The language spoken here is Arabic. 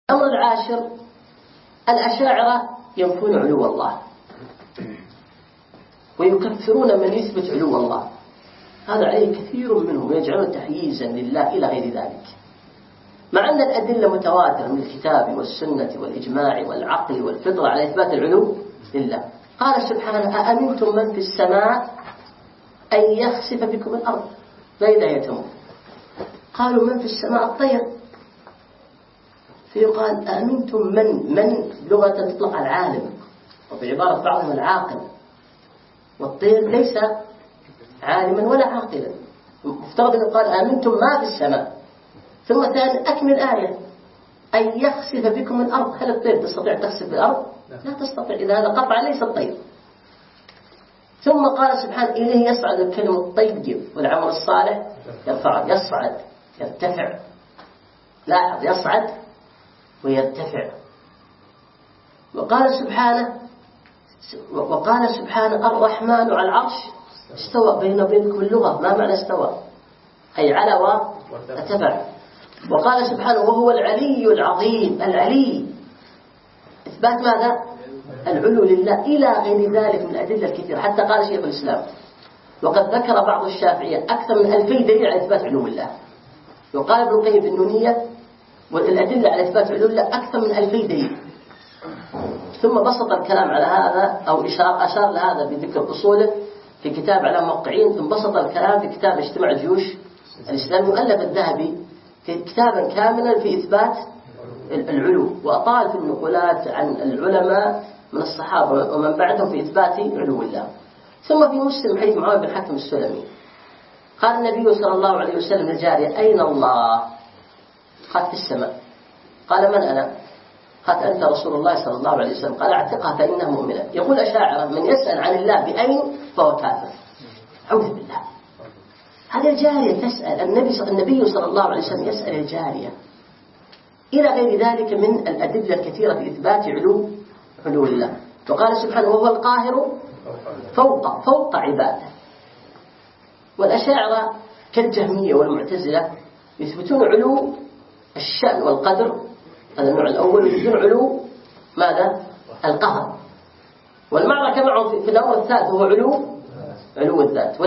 الأمر العاشر: الأشاعرة ينفون علو الله ويكفرون من يثبت علو الله. هذا عليه كثير منهم يجعلون تحييزا لله إلى غير ذلك، مع أن الأدلة متواترة من الكتاب والسنة والإجماع والعقل والفطرة على إثبات العلو لله. قال سبحانه: أأمنتم من في السماء أن يخسف بكم الأرض فإذا هي تمور. قالوا: من في السماء؟ الطير. فيقال: أأمنتم من لغة تطلق على العالم، وفي عبارة بعضهم العاقل، والطير ليس عالما ولا عاقلا. مفترض أن يقال: أأمنتم ما في السماء. ثم ثاني: أكمل آية: أن يخسف بكم الأرض. هل الطير تستطيع تخسف الأرض؟ لا تستطيع، إذا هذا قطعا ليس الطير. ثم قال سبحانه: إليه يصعد الكلم الطيب والعمل الصالح يرفعه. يصعد، يرتفع. لاحظ، يصعد ويرتفع. وقال سبحانه: الرحمن على العرش استوى. بيننا وبينكم اللغة، ما معنى استوى؟ أي على وارتفع. وقال سبحانه: وهو العلي العظيم. العلي إثبات ماذا؟ العلو لله إلى غير ذلك من الأدلة الكثيرة. حتى قال شيخ الإسلام: وقد ذكر بعض الشافعية أكثر من 2000 دليل على إثبات علو الله. وقال ابن القيم في النونية: والأدلة على إثبات علو الله أكثر من 2000 دليل. ثم بسط الكلام على هذا، أو أشار لهذا بذكر أصوله في كتاب على موقعين. ثم بسط الكلام في كتاب اجتماع الجيوش الإسلامي مؤلف الذهبي كتابا كاملا في إثبات العلو، وأطال في النقولات عن العلماء من الصحابة ومن بعدهم في إثبات علو الله. ثم في مسلم حديث معاوية بن الحكم السلمي قال النبي صلى الله عليه وسلم للجارية: أين الله؟ قالت: في السماء. قال: من أنا؟ قالت: أنت رسول الله صلى الله عليه وسلم. قال: اعتقها فإنها مؤمنة. يقول أشاعرة: من يسأل عن الله بأين فهو كافر. أعوذ بالله. هذه الجارية تسأل النبي صلى الله عليه وسلم يسأل الجارية، إلى غير ذلك من الأدلة الكثيرة في إثبات علو الله. وقال سبحانه: وهو القاهر فوق عباده. والأشاعرة كالجهمية والمعتزلة يثبتون علو الشأن والقدر، هذا النوع الأول، ويثبتون علو ماذا؟ القهر. والمعركة معهم في الأمر الثالث هو علو الذات.